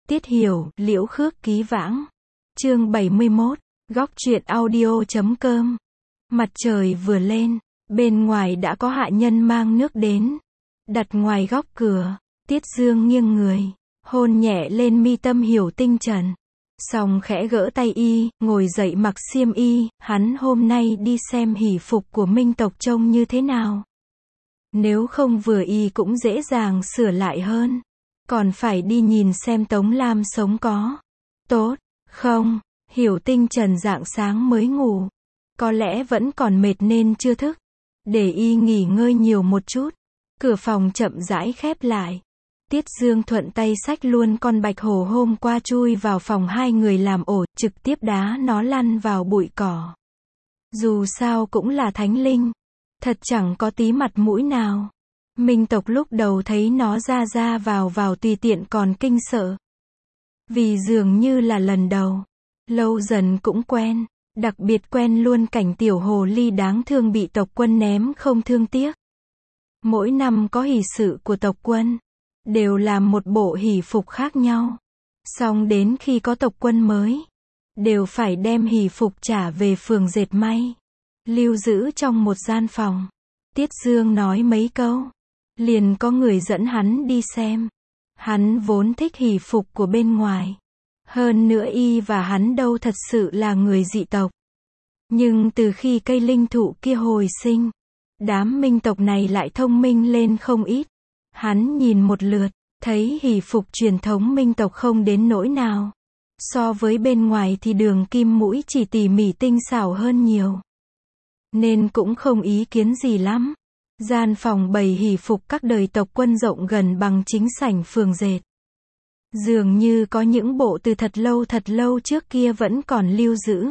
Tiết Hiểu, Liễu Khước Ký Vãng. Chương 71, Góc truyện audio.com. Mặt trời vừa lên, bên ngoài đã có hạ nhân mang nước đến, đặt ngoài góc cửa. Tiết Dương nghiêng người, hôn nhẹ lên mi tâm Hiểu Tinh Trần. Xong khẽ gỡ tay y, ngồi dậy mặc xiêm y, hắn hôm nay đi xem hỷ phục của Minh tộc trông như thế nào. Nếu không vừa y cũng dễ dàng sửa lại hơn. Còn phải đi nhìn xem Tống Lam sống có tốt không. Hiểu Tinh Trần rạng sáng mới ngủ, có lẽ vẫn còn mệt nên chưa thức. Để y nghỉ ngơi nhiều một chút. Cửa phòng chậm rãi khép lại. Tiết Dương thuận tay xách luôn con bạch hổ hôm qua chui vào phòng hai người làm ổ, trực tiếp đá nó lăn vào bụi cỏ. Dù sao cũng là thánh linh, thật chẳng có tí mặt mũi nào. Minh tộc lúc đầu thấy nó ra vào tùy tiện còn kinh sợ. Vì dường như là lần đầu, lâu dần cũng quen, đặc biệt quen luôn cảnh tiểu hồ ly đáng thương bị tộc quân ném không thương tiếc. Mỗi năm có hỷ sự của tộc quân, đều làm một bộ hỷ phục khác nhau. Xong đến khi có tộc quân mới, đều phải đem hỷ phục trả về phường dệt may, lưu giữ trong một gian phòng. Tiết Dương nói mấy câu, liền có người dẫn hắn đi xem. Hắn vốn thích hỷ phục của bên ngoài. Hơn nữa y và hắn đâu thật sự là người dị tộc. Nhưng từ khi cây linh thụ kia hồi sinh, đám Minh tộc này lại thông minh lên không ít. Hắn nhìn một lượt, thấy hỷ phục truyền thống Minh tộc không đến nỗi nào. So với bên ngoài thì đường kim mũi chỉ tỉ mỉ tinh xảo hơn nhiều. Nên cũng không ý kiến gì lắm. Gian phòng bày hỷ phục các đời tộc quân rộng gần bằng chính sảnh phường dệt. Dường như có những bộ từ thật lâu trước kia vẫn còn lưu giữ.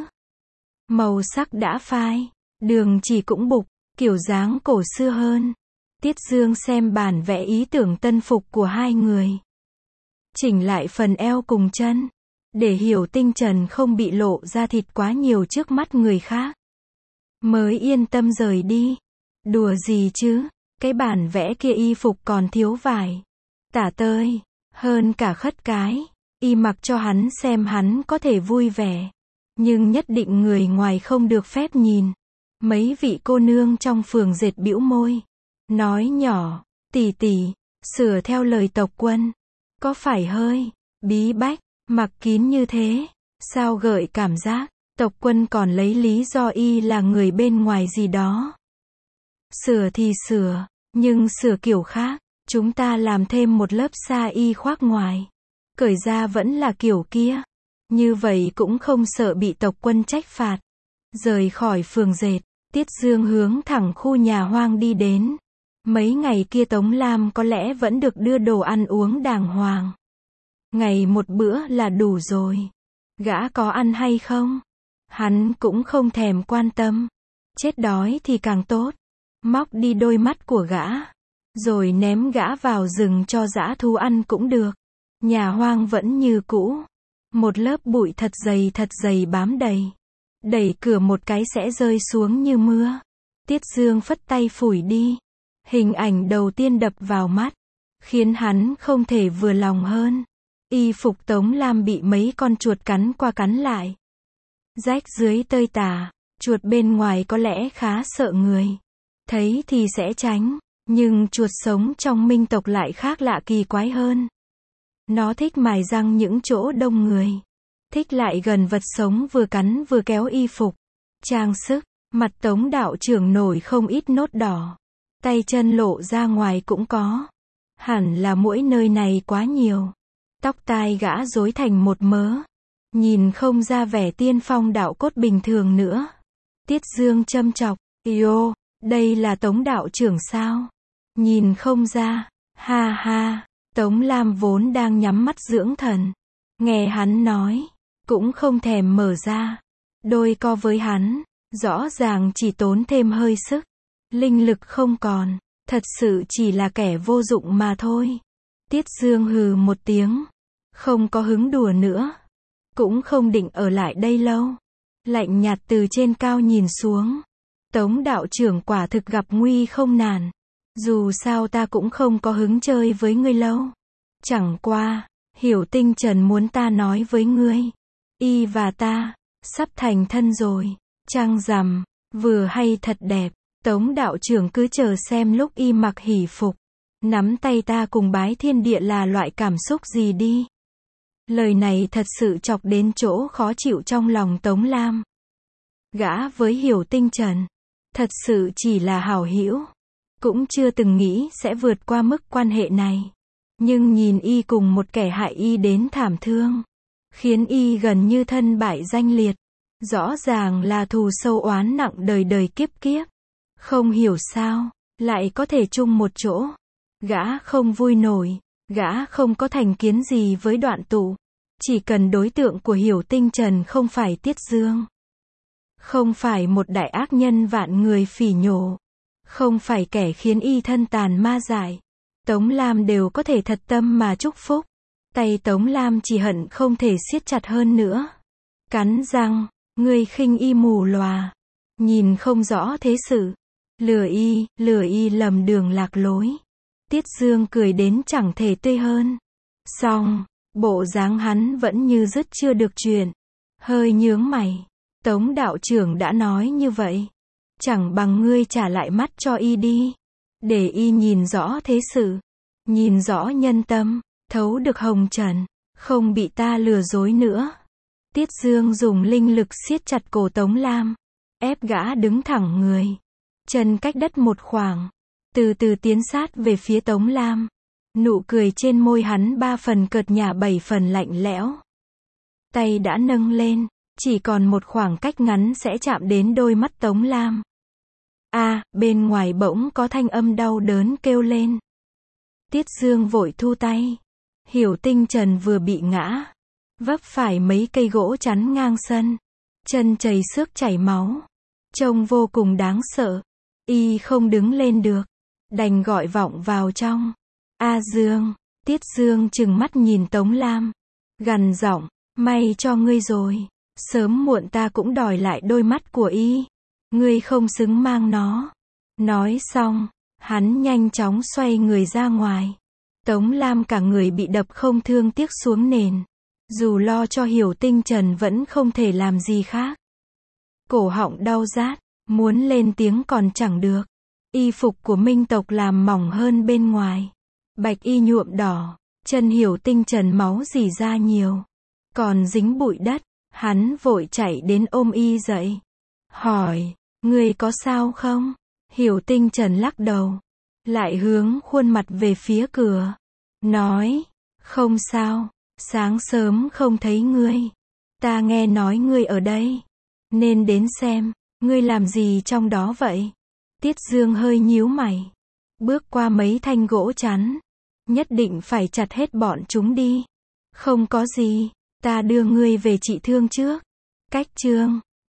Màu sắc đã phai, đường chỉ cũng bục, kiểu dáng cổ xưa hơn. Tiết Dương xem bản vẽ ý tưởng tân phục của hai người. Chỉnh lại phần eo cùng chân, để Hiểu Tinh Trần không bị lộ ra thịt quá nhiều trước mắt người khác. Mới yên tâm rời đi. Đùa gì chứ, cái bản vẽ kia y phục còn thiếu vải, tả tơi, hơn cả khất cái. Y mặc cho hắn xem hắn có thể vui vẻ, nhưng nhất định người ngoài không được phép nhìn. Mấy vị cô nương trong phường dệt bĩu môi, nói nhỏ, tỷ tỷ, sửa theo lời tộc quân, có phải hơi bí bách, mặc kín như thế, sao gợi cảm giác, tộc quân còn lấy lý do y là người bên ngoài gì đó. Sửa thì sửa, nhưng sửa kiểu khác, chúng ta làm thêm một lớp sa y khoác ngoài. Cởi ra vẫn là kiểu kia. Như vậy cũng không sợ bị tộc quân trách phạt. Rời khỏi phường dệt, Tiết Dương hướng thẳng khu nhà hoang đi đến. Mấy ngày kia Tống Lam có lẽ vẫn được đưa đồ ăn uống đàng hoàng. Ngày một bữa là đủ rồi. Gã có ăn hay không? Hắn cũng không thèm quan tâm. Chết đói thì càng tốt. Móc đi đôi mắt của gã, rồi ném gã vào rừng cho dã thú ăn cũng được. Nhà hoang vẫn như cũ. Một lớp bụi thật dày bám đầy. Đẩy cửa một cái sẽ rơi xuống như mưa. Tiết Dương phất tay phủi đi. Hình ảnh đầu tiên đập vào mắt, khiến hắn không thể vừa lòng hơn. Y phục Tống Lam bị mấy con chuột cắn qua cắn lại. Rách dưới tơi tả, chuột bên ngoài có lẽ khá sợ người. Thấy thì sẽ tránh, nhưng chuột sống trong Minh tộc lại khác lạ kỳ quái hơn. Nó thích mài răng những chỗ đông người. Thích lại gần vật sống vừa cắn vừa kéo y phục. Trang sức, mặt Tống đạo trưởng nổi không ít nốt đỏ. Tay chân lộ ra ngoài cũng có. Hẳn là muỗi nơi này quá nhiều. Tóc tai gã rối thành một mớ. Nhìn không ra vẻ tiên phong đạo cốt bình thường nữa. Tiết Dương châm chọc, "Yêu, đây là Tống đạo trưởng sao? Nhìn không ra." Ha ha. Tống Lam vốn đang nhắm mắt dưỡng thần. Nghe hắn nói, cũng không thèm mở ra. Đôi co với hắn, rõ ràng chỉ tốn thêm hơi sức. Linh lực không còn, thật sự chỉ là kẻ vô dụng mà thôi. Tiết Dương hừ một tiếng, không có hứng đùa nữa. Cũng không định ở lại đây lâu. Lạnh nhạt từ trên cao nhìn xuống. Tống đạo trưởng quả thực gặp nguy không nản. Dù sao ta cũng không có hứng chơi với ngươi lâu. Chẳng qua, Hiểu Tinh Trần muốn ta nói với ngươi. Y và ta, sắp thành thân rồi. Trăng rằm, vừa hay thật đẹp. Tống đạo trưởng cứ chờ xem lúc y mặc hỷ phục. Nắm tay ta cùng bái thiên địa là loại cảm xúc gì đi. Lời này thật sự chọc đến chỗ khó chịu trong lòng Tống Lam. Gã với Hiểu Tinh Trần, thật sự chỉ là hảo hữu. Cũng chưa từng nghĩ sẽ vượt qua mức quan hệ này. Nhưng nhìn y cùng một kẻ hại y đến thảm thương, khiến y gần như thân bại danh liệt. Rõ ràng là thù sâu oán nặng đời đời kiếp kiếp. Không hiểu sao, lại có thể chung một chỗ. Gã không vui nổi, gã không có thành kiến gì với Đoạn Tụ. Chỉ cần đối tượng của Hiểu Tinh Trần không phải Tiết Dương. Không phải một đại ác nhân vạn người phỉ nhổ. Không phải kẻ khiến y thân tàn ma dại. Tống Lam đều có thể thật tâm mà chúc phúc. Tay Tống Lam chỉ hận không thể siết chặt hơn nữa. Cắn răng, ngươi khinh y mù lòa. Nhìn không rõ thế sự. Lừa y lầm đường lạc lối. Tiết Dương cười đến chẳng thể tươi hơn. Xong, bộ dáng hắn vẫn như dứt chưa được chuyện. Hơi nhướng mày. Tống đạo trưởng đã nói như vậy. Chẳng bằng ngươi trả lại mắt cho y đi. Để y nhìn rõ thế sự. Nhìn rõ nhân tâm. Thấu được hồng trần. Không bị ta lừa dối nữa. Tiết Dương dùng linh lực siết chặt cổ Tống Lam. Ép gã đứng thẳng người. Chân cách đất một khoảng. Từ từ tiến sát về phía Tống Lam. Nụ cười trên môi hắn 3 phần cợt nhả 7 phần lạnh lẽo. Tay đã nâng lên. Chỉ còn một khoảng cách ngắn sẽ chạm đến đôi mắt Tống Lam. Bên ngoài bỗng có thanh âm đau đớn kêu lên. Tiết Dương vội thu tay. Hiểu Tinh Trần vừa bị ngã. Vấp phải mấy cây gỗ chắn ngang sân. Chân chảy xước chảy máu. Trông vô cùng đáng sợ. Y không đứng lên được. Đành gọi vọng vào trong. Dương. Tiết Dương trừng mắt nhìn Tống Lam. Gằn giọng. May cho ngươi rồi. Sớm muộn ta cũng đòi lại đôi mắt của y. Ngươi không xứng mang nó. Nói xong, hắn nhanh chóng xoay người ra ngoài. Tống Lam cả người bị đập không thương tiếc xuống nền. Dù lo cho Hiểu Tinh Trần vẫn không thể làm gì khác. Cổ họng đau rát, muốn lên tiếng còn chẳng được. Y phục của Minh tộc làm mỏng hơn bên ngoài. Bạch y nhuộm đỏ, chân Hiểu Tinh Trần máu rỉ ra nhiều. Còn dính bụi đất, hắn vội chạy đến ôm y dậy. Hỏi, ngươi có sao không? Hiểu Tinh Trần lắc đầu. Lại hướng khuôn mặt về phía cửa. Nói, không sao, sáng sớm không thấy ngươi. Ta nghe nói ngươi ở đây. Nên đến xem, ngươi làm gì trong đó vậy? Tiết Dương hơi nhíu mày. Bước qua mấy thanh gỗ chắn. Nhất định phải chặt hết bọn chúng đi. Không có gì, ta đưa ngươi về trị thương trước. Cách chương